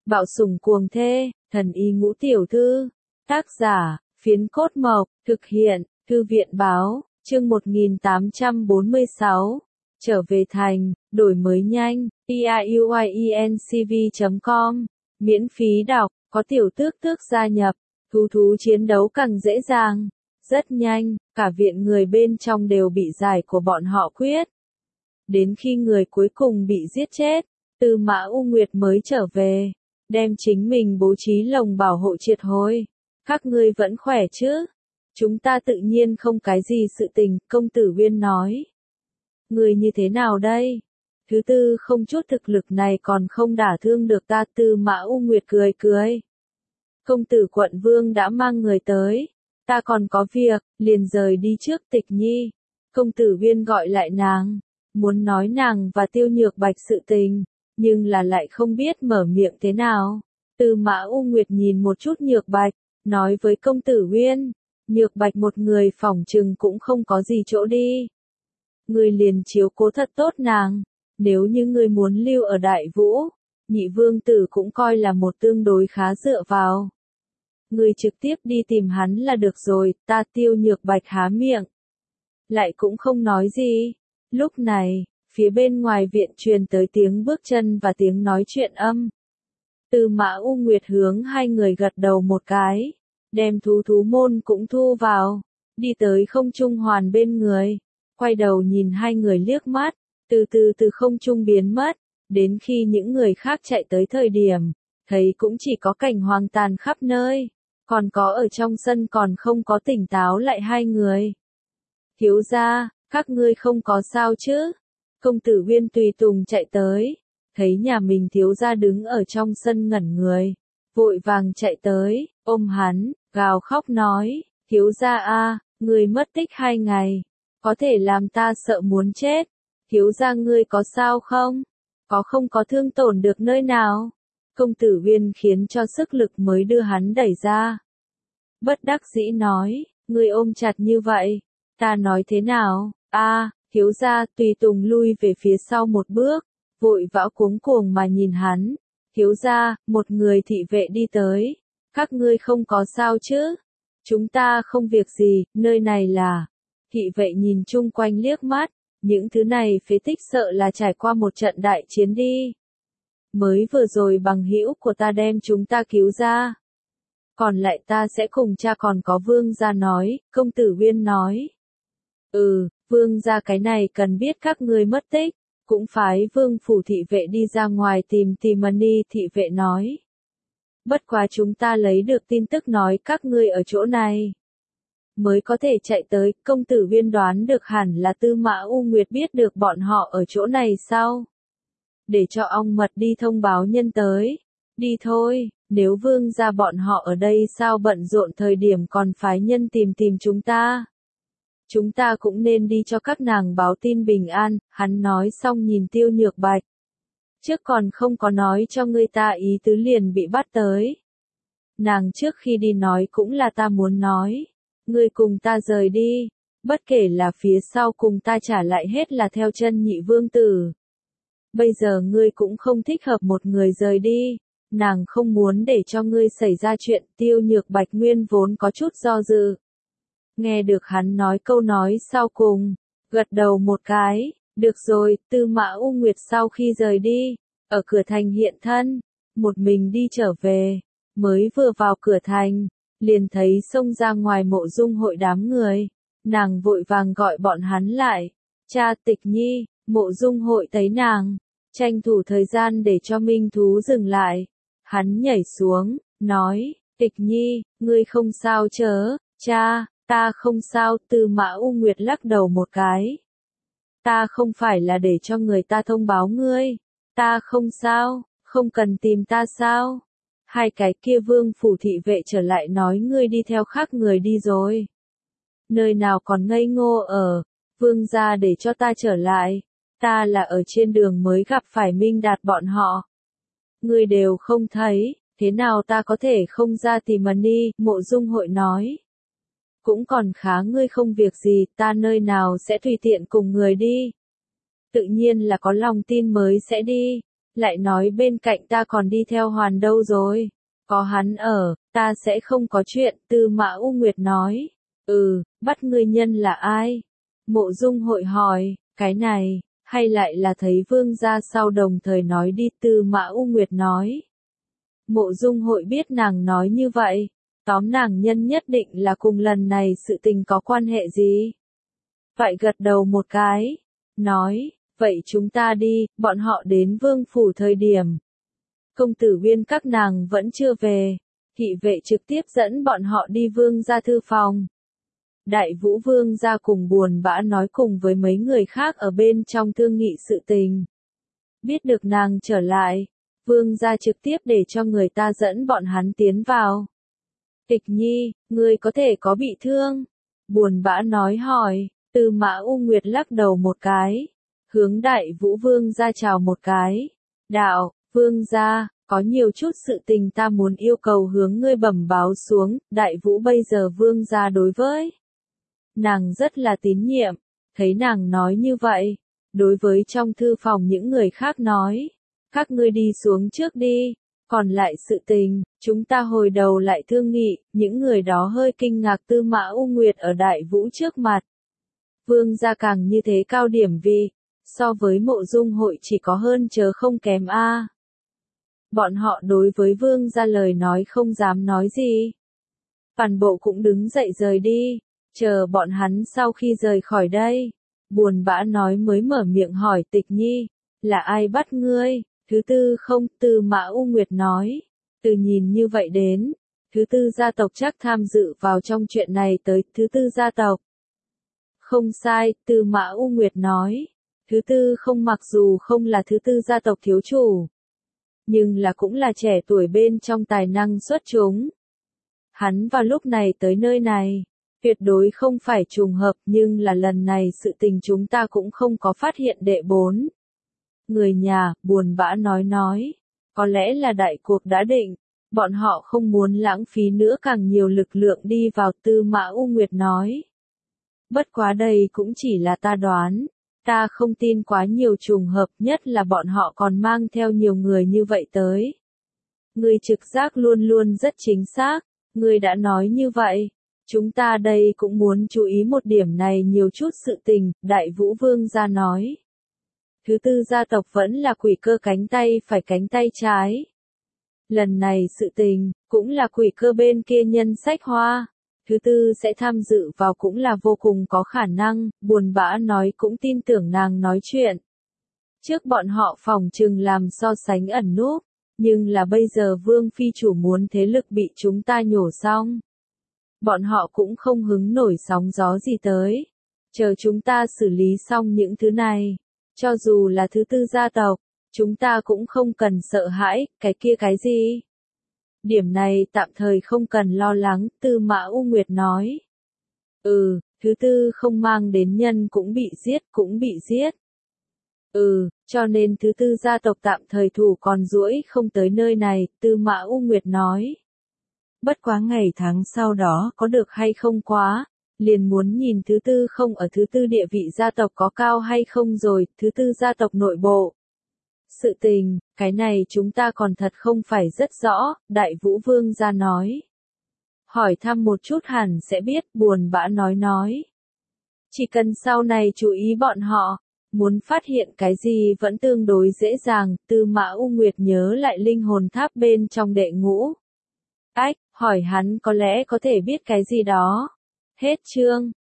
Bạo sủng cuồng thê, thần y ngũ tiểu thư. Tác giả, Phiến Cốt Mộc, thực hiện, Thư viện Báo, chương 1846. Trở về thành, đổi mới nhanh, piuiencv.com, miễn phí đọc, có tiểu tước tước gia nhập, thú chiến đấu càng dễ dàng. Rất nhanh, cả viện người bên trong đều bị giải của bọn họ quyết. Đến khi người cuối cùng bị giết chết, Tư Mã U Nguyệt mới trở về, đem chính mình bố trí lồng bảo hộ triệt hồi. Các ngươi vẫn khỏe chứ? Chúng ta tự nhiên không cái gì sự tình, công tử Uyên nói. Người như thế nào đây? Thứ tư không chút thực lực này còn không đả thương được ta. Tư Mã U Nguyệt cười cười. Công tử quận vương đã mang người tới. Ta còn có việc, liền rời đi trước. Tịch Nhi. Công tử Uyên gọi lại nàng. Muốn nói nàng và Tiêu Nhược Bạch sự tình, nhưng là lại không biết mở miệng thế nào. Tư Mã U Nguyệt nhìn một chút Nhược Bạch, nói với công tử Uyên, Nhược Bạch một người phỏng chừng cũng không có gì chỗ đi. Ngươi liền chiếu cố thật tốt nàng, nếu như ngươi muốn lưu ở Đại Vũ, nhị vương tử cũng coi là một tương đối khá dựa vào. Ngươi trực tiếp đi tìm hắn là được rồi. Ta. Tiêu Nhược Bạch há miệng, lại cũng không nói gì. Lúc này, phía bên ngoài viện truyền tới tiếng bước chân và tiếng nói chuyện âm. Tư Mã U Nguyệt hướng hai người gật đầu một cái, đem thú môn cũng thu vào, đi tới không trung hoàn bên người, quay đầu nhìn hai người liếc mắt, từ không trung biến mất, đến khi những người khác chạy tới thời điểm, thấy cũng chỉ có cảnh hoang tàn khắp nơi, còn có ở trong sân còn không có tỉnh táo lại hai người. Thiếu gia, các ngươi không có sao chứ? Công tử Uyên tùy tùng chạy tới, thấy nhà mình thiếu gia đứng ở trong sân ngẩn người, vội vàng chạy tới, ôm hắn, gào khóc nói, thiếu gia a, người mất tích 2 ngày, có thể làm ta sợ muốn chết. Thiếu gia ngươi có sao không? Có không có thương tổn được nơi nào? Công tử Uyên khiến cho sức lực mới đưa hắn đẩy ra. Bất đắc dĩ nói, ngươi ôm chặt như vậy, ta nói thế nào? Thiếu gia. Tùy tùng lui về phía sau một bước, vội vã cuống cuồng mà nhìn hắn. Thiếu gia, một người thị vệ đi tới. Các ngươi không có sao chứ? Chúng ta không việc gì, nơi này là. Thị vệ nhìn chung quanh liếc mắt, những thứ này phế tích sợ là trải qua một trận đại chiến đi. Mới vừa rồi bằng hữu của ta đem chúng ta cứu ra. Còn lại ta sẽ cùng cha còn có vương gia nói. Công tử Uyên nói. Vương gia cái này cần biết các ngươi mất tích, cũng phái vương phủ thị vệ đi ra ngoài tìm Mani. Thị vệ nói. Bất quá chúng ta lấy được tin tức nói các ngươi ở chỗ này, mới có thể chạy tới. Công tử Uyên đoán được hẳn là Tư Mã U Nguyệt biết được bọn họ ở chỗ này sao? Để cho ong mật đi thông báo nhân tới. Đi thôi, nếu vương gia bọn họ ở đây sao bận rộn thời điểm còn phái nhân tìm chúng ta. Chúng ta cũng nên đi cho các nàng báo tin bình an. Hắn nói xong nhìn Tiêu Nhược Bạch. Trước còn không có nói cho ngươi ta ý tứ liền bị bắt tới. Nàng trước khi đi nói cũng là ta muốn nói. Ngươi cùng ta rời đi. Bất kể là phía sau cùng ta trả lại hết là theo chân nhị vương tử. Bây giờ ngươi cũng không thích hợp một người rời đi. Nàng không muốn để cho ngươi xảy ra chuyện. Tiêu Nhược Bạch nguyên vốn có chút do dự. Nghe được hắn nói câu nói sau cùng, gật đầu một cái. Được rồi. Tư Mã U Nguyệt sau khi rời đi, ở cửa thành hiện thân, một mình đi trở về, mới vừa vào cửa thành, liền thấy xông ra ngoài Mộ Dung hội đám người, nàng vội vàng gọi bọn hắn lại. Cha. Tịch Nhi. Mộ Dung hội thấy nàng, tranh thủ thời gian để cho minh thú dừng lại, hắn nhảy xuống, nói, Tịch Nhi, ngươi không sao chớ? Cha, ta không sao. Tư Mã U Nguyệt lắc đầu một cái. Ta không phải là để cho người ta thông báo ngươi. Ta không sao, không cần tìm ta sao? Hai cái kia vương phủ thị vệ trở lại nói ngươi đi theo khác người đi rồi. Nơi nào còn ngây ngô ở, vương gia để cho ta trở lại. Ta là ở trên đường mới gặp phải Minh Đạt bọn họ. Ngươi đều không thấy, thế nào ta có thể không ra tìm Mani? Mộ Dung hội nói. Cũng còn khá ngươi không việc gì, ta nơi nào sẽ tùy tiện cùng người đi. Tự nhiên là có lòng tin mới sẽ đi. lại nói bên cạnh ta còn đi theo Hoàn đâu rồi. Có hắn ở, ta sẽ không có chuyện, Tư Mã U Nguyệt nói. Bắt ngươi nhân là ai? Mộ Dung Hội hỏi, cái này, hay lại là thấy vương gia sau đồng thời nói đi, Tư Mã U Nguyệt nói. Mộ Dung Hội biết nàng nói như vậy, tóm nàng nhân nhất định là cùng lần này sự tình có quan hệ gì. Vậy gật đầu một cái, nói, vậy chúng ta đi, bọn họ đến vương phủ thời điểm. Công tử Uyên các nàng vẫn chưa về, thị vệ trực tiếp dẫn bọn họ đi vương gia thư phòng. Đại Vũ vương gia cùng buồn bã nói cùng với mấy người khác ở bên trong thương nghị sự tình. Biết được nàng trở lại, vương gia trực tiếp để cho người ta dẫn bọn hắn tiến vào. Tịch Nhi, ngươi có thể có bị thương? Buồn bã nói hỏi, Tư Mã U Nguyệt lắc đầu một cái, hướng Đại Vũ vương gia chào một cái. Đạo, vương gia, có nhiều chút sự tình ta muốn yêu cầu hướng ngươi bẩm báo xuống, Đại Vũ bây giờ vương gia đối với nàng rất là tín nhiệm, thấy nàng nói như vậy, đối với trong thư phòng những người khác nói, các ngươi đi xuống trước đi, còn lại sự tình, chúng ta hồi đầu lại thương nghị, những người đó hơi kinh ngạc Tư Mã U Nguyệt ở Đại Vũ trước mặt. Vương gia càng như thế cao điểm vì, so với Mộ Dung Hội chỉ có hơn chớ không kém a. Bọn họ đối với vương gia lời nói không dám nói gì. Toàn bộ cũng đứng dậy rời đi, chờ bọn hắn sau khi rời khỏi đây. Buồn bã nói mới mở miệng hỏi Tịch Nhi, là ai bắt ngươi? Thứ tư không, Tư Mã U Nguyệt nói. Từ nhìn như vậy đến, thứ tư gia tộc chắc tham dự vào trong chuyện này tới, thứ tư gia tộc. Không sai, Tư Mã U Nguyệt nói. Thứ tư không mặc dù không là thứ tư gia tộc thiếu chủ, nhưng là cũng là trẻ tuổi bên trong tài năng xuất chúng. Hắn vào lúc này tới nơi này, tuyệt đối không phải trùng hợp, nhưng là lần này sự tình chúng ta cũng không có phát hiện đệ bốn. Người nhà, buồn bã nói, có lẽ là đại cuộc đã định, bọn họ không muốn lãng phí nữa càng nhiều lực lượng đi vào, Tư Mã U Nguyệt nói. Bất quá đây cũng chỉ là ta đoán, ta không tin quá nhiều trùng hợp, nhất là bọn họ còn mang theo nhiều người như vậy tới. Người trực giác luôn luôn rất chính xác, người đã nói như vậy. Chúng ta đây cũng muốn chú ý một điểm này nhiều chút sự tình, Đại Vũ vương gia nói. Thứ tư gia tộc vẫn là Quỷ Cơ cánh tay phải cánh tay trái. Lần này sự tình, cũng là Quỷ Cơ bên kia nhân sách hoa. Thứ tư sẽ tham dự vào cũng là vô cùng có khả năng, buồn bã nói cũng tin tưởng nàng nói chuyện. Trước bọn họ phòng trừng làm so sánh ẩn núp, nhưng là bây giờ Vương Phi chủ muốn thế lực bị chúng ta nhổ xong. Bọn họ cũng không hứng nổi sóng gió gì tới. Chờ chúng ta xử lý xong những thứ này, cho dù là thứ tư gia tộc, chúng ta cũng không cần sợ hãi, cái kia cái gì. Điểm này tạm thời không cần lo lắng, Tư Mã U Nguyệt nói. Thứ tư không mang đến nhân cũng bị giết. Cho nên thứ tư gia tộc tạm thời thủ còn duỗi không tới nơi này, Tư Mã U Nguyệt nói. Bất quá ngày tháng sau đó có được hay không quá, liền muốn nhìn thứ tư không ở thứ tư địa vị gia tộc có cao hay không rồi, thứ tư gia tộc nội bộ. Sự tình, cái này chúng ta còn thật không phải rất rõ, Đại Vũ vương gia nói. Hỏi thăm một chút hẳn sẽ biết, buồn bã nói. Chỉ cần sau này chú ý bọn họ, muốn phát hiện cái gì vẫn tương đối dễ dàng, Tư Mã U Nguyệt nhớ lại linh hồn tháp bên trong đệ ngũ. Hỏi hắn có lẽ có thể biết cái gì đó. Hết chương.